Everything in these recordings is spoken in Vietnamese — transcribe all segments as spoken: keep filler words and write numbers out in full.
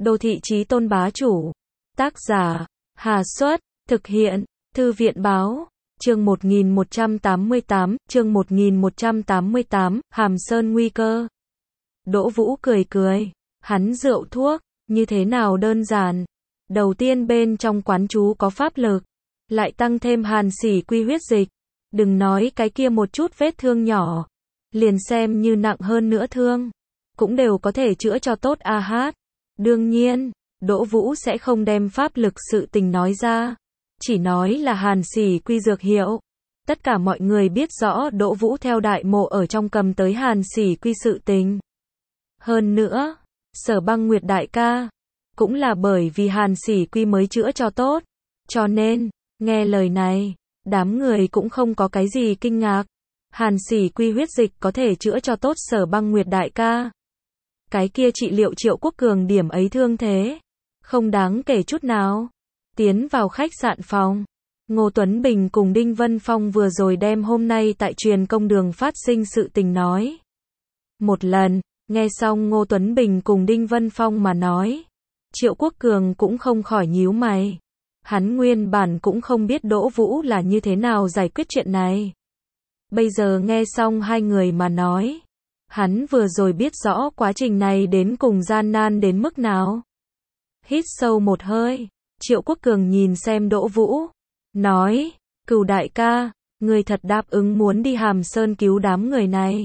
Đô thị chí tôn bá chủ. Tác giả, Hà Xuất, thực hiện, Thư viện Báo. Chương một nghìn một trăm tám mươi tám, chương một nghìn một trăm tám mươi tám, Hàm Sơn nguy cơ. Đỗ Vũ cười cười, hắn rượu thuốc, như thế nào đơn giản. Đầu tiên bên trong quán chú có pháp lực, lại tăng thêm hàn xỉ quy huyết dịch. Đừng nói cái kia một chút vết thương nhỏ, liền xem như nặng hơn nữa thương, cũng đều có thể chữa cho tốt a hát. Đương nhiên, Đỗ Vũ sẽ không đem pháp lực sự tình nói ra, chỉ nói là hàn xỉ quy dược hiệu. Tất cả mọi người biết rõ Đỗ Vũ theo đại mộ ở trong cầm tới hàn xỉ quy sự tình. Hơn nữa, Sở Băng Nguyệt đại ca, cũng là bởi vì hàn xỉ quy mới chữa cho tốt. Cho nên, nghe lời này, đám người cũng không có cái gì kinh ngạc. Hàn xỉ quy huyết dịch có thể chữa cho tốt Sở Băng Nguyệt đại ca. Cái kia trị liệu Triệu Quốc Cường điểm ấy thương thế, không đáng kể chút nào. Tiến vào khách sạn phòng, Ngô Tuấn Bình cùng Đinh Vân Phong vừa rồi đem hôm nay tại truyền công đường phát sinh sự tình nói một lần. Nghe xong Ngô Tuấn Bình cùng Đinh Vân Phong mà nói, Triệu Quốc Cường cũng không khỏi nhíu mày. Hắn nguyên bản cũng không biết Đỗ Vũ là như thế nào giải quyết chuyện này. Bây giờ nghe xong hai người mà nói, hắn vừa rồi biết rõ quá trình này đến cùng gian nan đến mức nào. Hít sâu một hơi, Triệu Quốc Cường nhìn xem Đỗ Vũ, nói, Cửu đại ca, người thật đáp ứng muốn đi Hàm Sơn cứu đám người này.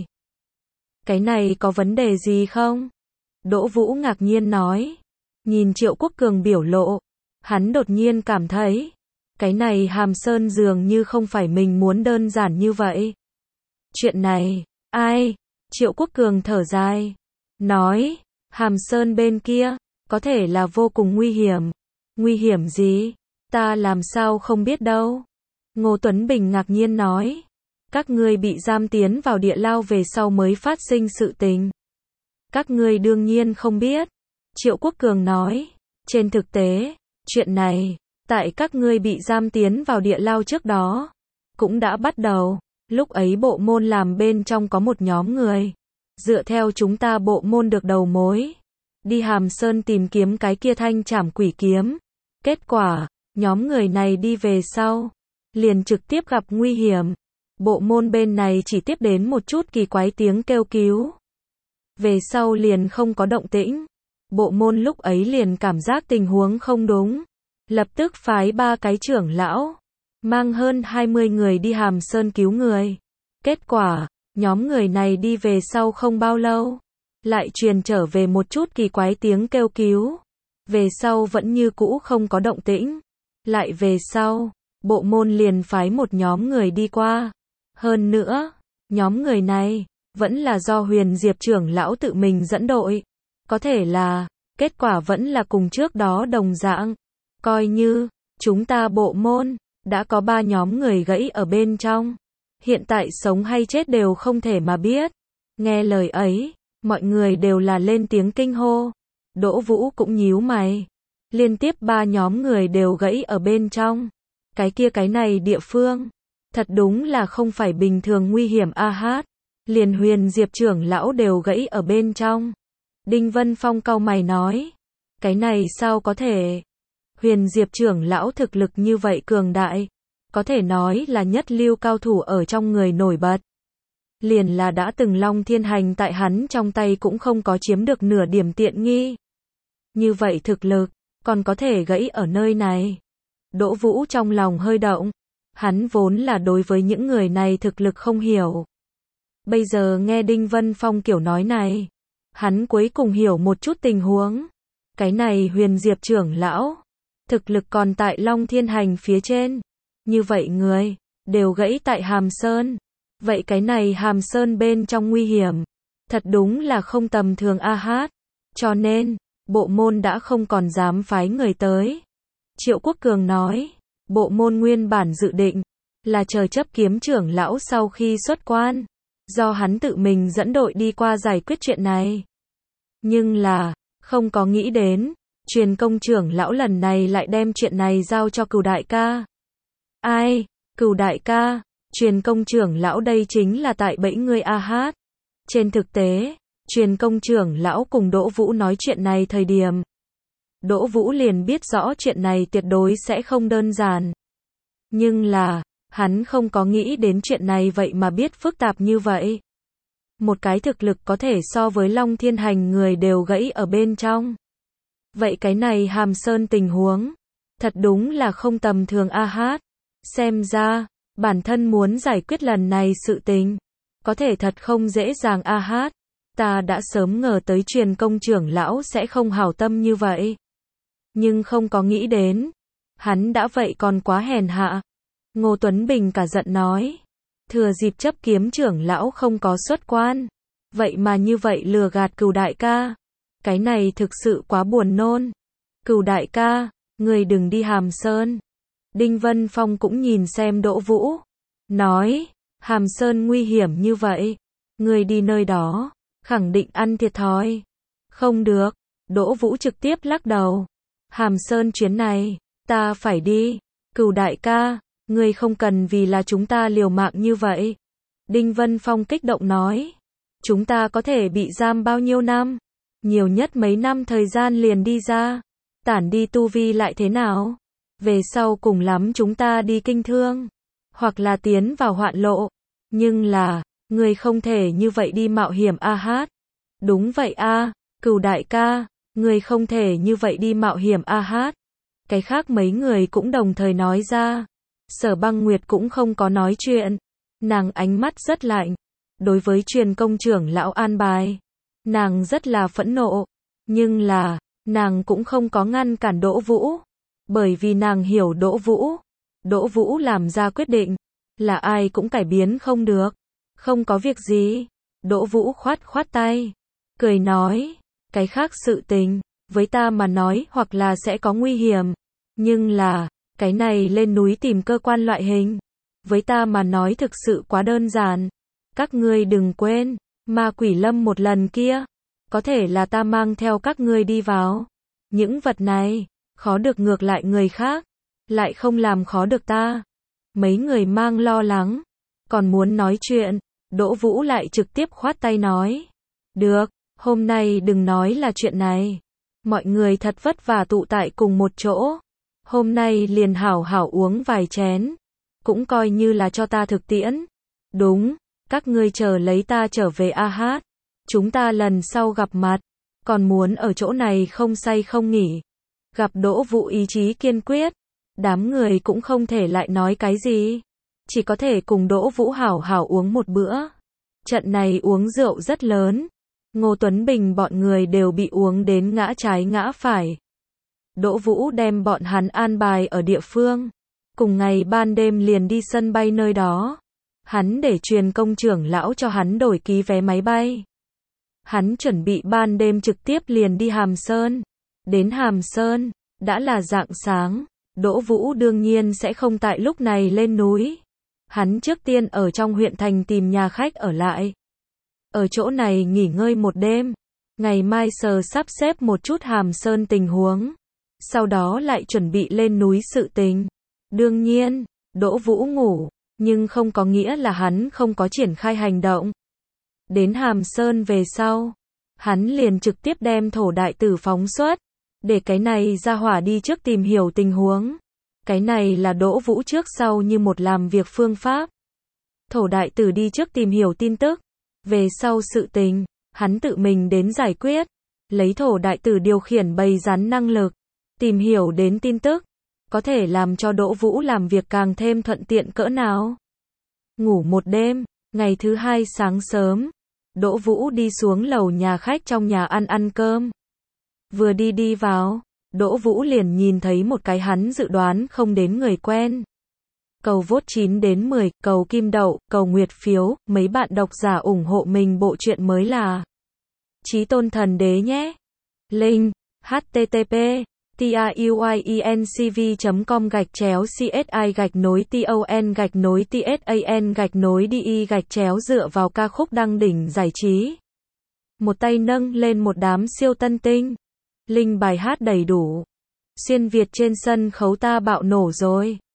Cái này có vấn đề gì không? Đỗ Vũ ngạc nhiên nói. Nhìn Triệu Quốc Cường biểu lộ, hắn đột nhiên cảm thấy, cái này Hàm Sơn dường như không phải mình muốn đơn giản như vậy. Chuyện này, ai? Triệu Quốc Cường thở dài, nói, Hàm Sơn bên kia, có thể là vô cùng nguy hiểm. Nguy hiểm gì? Ta làm sao không biết đâu. Ngô Tuấn Bình ngạc nhiên nói, các ngươi bị giam tiến vào địa lao về sau mới phát sinh sự tình. Các ngươi đương nhiên không biết. Triệu Quốc Cường nói, trên thực tế, chuyện này, tại các ngươi bị giam tiến vào địa lao trước đó, cũng đã bắt đầu. Lúc ấy bộ môn làm bên trong có một nhóm người, dựa theo chúng ta bộ môn được đầu mối, đi Hàm Sơn tìm kiếm cái kia thanh trảm quỷ kiếm. Kết quả, nhóm người này đi về sau, liền trực tiếp gặp nguy hiểm. Bộ môn bên này chỉ tiếp đến một chút kỳ quái tiếng kêu cứu. Về sau liền không có động tĩnh. Bộ môn lúc ấy liền cảm giác tình huống không đúng. Lập tức phái ba cái trưởng lão, mang hơn hai mươi người đi Hàm Sơn cứu người. Kết quả, nhóm người này đi về sau không bao lâu, lại truyền trở về một chút kỳ quái tiếng kêu cứu. Về sau vẫn như cũ không có động tĩnh. Lại về sau, bộ môn liền phái một nhóm người đi qua. Hơn nữa, nhóm người này, vẫn là do Huyền Diệp trưởng lão tự mình dẫn đội. Có thể là, kết quả vẫn là cùng trước đó đồng dạng. Coi như, chúng ta bộ môn, đã có ba nhóm người gãy ở bên trong. Hiện tại sống hay chết đều không thể mà biết. Nghe lời ấy, mọi người đều là lên tiếng kinh hô. Đỗ Vũ cũng nhíu mày. Liên tiếp ba nhóm người đều gãy ở bên trong. Cái kia cái này địa phương, thật đúng là không phải bình thường nguy hiểm a hát. Liền Huyền Diệp trưởng lão đều gãy ở bên trong. Đinh Vân Phong cau mày nói, cái này sao có thể? Huyền Diệp trưởng lão thực lực như vậy cường đại, có thể nói là nhất lưu cao thủ ở trong người nổi bật. Liền là đã từng Long Thiên Hành tại hắn trong tay cũng không có chiếm được nửa điểm tiện nghi. Như vậy thực lực, còn có thể gãy ở nơi này. Đỗ Vũ trong lòng hơi động, hắn vốn là đối với những người này thực lực không hiểu. Bây giờ nghe Đinh Vân Phong kiểu nói này, hắn cuối cùng hiểu một chút tình huống. Cái này Huyền Diệp trưởng lão, thực lực còn tại Long Thiên Hành phía trên. Như vậy người, đều gãy tại Hàm Sơn. Vậy cái này Hàm Sơn bên trong nguy hiểm, thật đúng là không tầm thường a hát. Cho nên, bộ môn đã không còn dám phái người tới. Triệu Quốc Cường nói, bộ môn nguyên bản dự định, là chờ chấp kiếm trưởng lão sau khi xuất quan, do hắn tự mình dẫn đội đi qua giải quyết chuyện này. Nhưng là, không có nghĩ đến, truyền công trưởng lão lần này lại đem chuyện này giao cho Cửu đại ca. Ai? Cửu đại ca? Truyền công trưởng lão đây chính là tại bẫy ngươi a hát. Trên thực tế, truyền công trưởng lão cùng Đỗ Vũ nói chuyện này thời điểm, Đỗ Vũ liền biết rõ chuyện này tuyệt đối sẽ không đơn giản. Nhưng là, hắn không có nghĩ đến chuyện này vậy mà biết phức tạp như vậy. Một cái thực lực có thể so với Long Thiên Hành người đều gãy ở bên trong. Vậy cái này Hàm Sơn tình huống, thật đúng là không tầm thường a hát. Xem ra, bản thân muốn giải quyết lần này sự tình, có thể thật không dễ dàng a hát. Ta đã sớm ngờ tới Truyền Công trưởng lão sẽ không hảo tâm như vậy. Nhưng không có nghĩ đến, hắn đã vậy còn quá hèn hạ. Ngô Tuấn Bình cả giận nói, thừa dịp chấp kiếm trưởng lão không có xuất quan, vậy mà như vậy lừa gạt Cửu đại ca. Cái này thực sự quá buồn nôn. Cửu đại ca, người đừng đi Hàm Sơn. Đinh Vân Phong cũng nhìn xem Đỗ Vũ, nói, Hàm Sơn nguy hiểm như vậy, người đi nơi đó, khẳng định ăn thiệt thòi. Không được, Đỗ Vũ trực tiếp lắc đầu. Hàm Sơn chuyến này, ta phải đi. Cửu đại ca, người không cần vì là chúng ta liều mạng như vậy. Đinh Vân Phong kích động nói, chúng ta có thể bị giam bao nhiêu năm? Nhiều nhất mấy năm thời gian liền đi ra. Tản đi tu vi lại thế nào? Về sau cùng lắm chúng ta đi kinh thương, hoặc là tiến vào hoạn lộ. Nhưng là, người không thể như vậy đi mạo hiểm a hát. Đúng vậy a, Cửu đại ca, người không thể như vậy đi mạo hiểm a hát. Cái khác mấy người cũng đồng thời nói ra. Sở Băng Nguyệt cũng không có nói chuyện. Nàng ánh mắt rất lạnh. Đối với Truyền Công trưởng lão an bài, nàng rất là phẫn nộ. Nhưng là, nàng cũng không có ngăn cản Đỗ Vũ. Bởi vì nàng hiểu Đỗ Vũ. Đỗ Vũ làm ra quyết định, là ai cũng cải biến không được. Không có việc gì. Đỗ Vũ khoát khoát tay, cười nói, cái khác sự tình, với ta mà nói hoặc là sẽ có nguy hiểm. Nhưng là, cái này lên núi tìm cơ quan loại hình, với ta mà nói thực sự quá đơn giản. Các ngươi đừng quên, Ma Quỷ Lâm một lần kia, có thể là ta mang theo các ngươi đi vào. Những vật này, khó được ngược lại người khác, lại không làm khó được ta. Mấy người mang lo lắng, còn muốn nói chuyện, Đỗ Vũ lại trực tiếp khoát tay nói, được, hôm nay đừng nói là chuyện này. Mọi người thật vất vả tụ tại cùng một chỗ. Hôm nay liền hảo hảo uống vài chén, cũng coi như là cho ta thực tiễn. Đúng, các ngươi chờ lấy ta trở về a hát. Chúng ta lần sau gặp mặt, còn muốn ở chỗ này không say không nghỉ. Gặp Đỗ Vũ ý chí kiên quyết, đám người cũng không thể lại nói cái gì. Chỉ có thể cùng Đỗ Vũ hảo hảo uống một bữa. Trận này uống rượu rất lớn. Ngô Tuấn Bình bọn người đều bị uống đến ngã trái ngã phải. Đỗ Vũ đem bọn hắn an bài ở địa phương. Cùng ngày ban đêm liền đi sân bay nơi đó. Hắn để Truyền Công trưởng lão cho hắn đổi ký vé máy bay. Hắn chuẩn bị ban đêm trực tiếp liền đi Hàm Sơn. Đến Hàm Sơn, đã là rạng sáng. Đỗ Vũ đương nhiên sẽ không tại lúc này lên núi. Hắn trước tiên ở trong huyện thành tìm nhà khách ở lại. Ở chỗ này nghỉ ngơi một đêm. Ngày mai sờ sắp xếp một chút Hàm Sơn tình huống. Sau đó lại chuẩn bị lên núi sự tình. Đương nhiên, Đỗ Vũ ngủ, nhưng không có nghĩa là hắn không có triển khai hành động. Đến Hàm Sơn về sau, hắn liền trực tiếp đem Thổ đại tử phóng xuất, để cái này ra hỏa đi trước tìm hiểu tình huống. Cái này là Đỗ Vũ trước sau như một làm việc phương pháp. Thổ đại tử đi trước tìm hiểu tin tức, về sau sự tình, hắn tự mình đến giải quyết. Lấy Thổ đại tử điều khiển bầy rắn năng lực, tìm hiểu đến tin tức, có thể làm cho Đỗ Vũ làm việc càng thêm thuận tiện cỡ nào. Ngủ một đêm, ngày thứ hai sáng sớm, Đỗ Vũ đi xuống lầu nhà khách trong nhà ăn ăn cơm. Vừa đi đi vào, Đỗ Vũ liền nhìn thấy một cái hắn dự đoán không đến người quen. Cầu vote chín đến mười, cầu kim đậu, cầu nguyệt phiếu, mấy bạn độc giả ủng hộ mình bộ truyện mới là Chí Tôn Thần Đế nhé. Link http tuyencv chấm com gạch chéo csi gạch nối ton gạch nối tsan gạch nối đi gạch chéo dựa vào ca khúc đăng đỉnh giải trí. Một tay nâng lên một đám siêu tân tinh. Link bài hát đầy đủ. Xuyên Việt trên sân khấu ta bạo nổ rồi.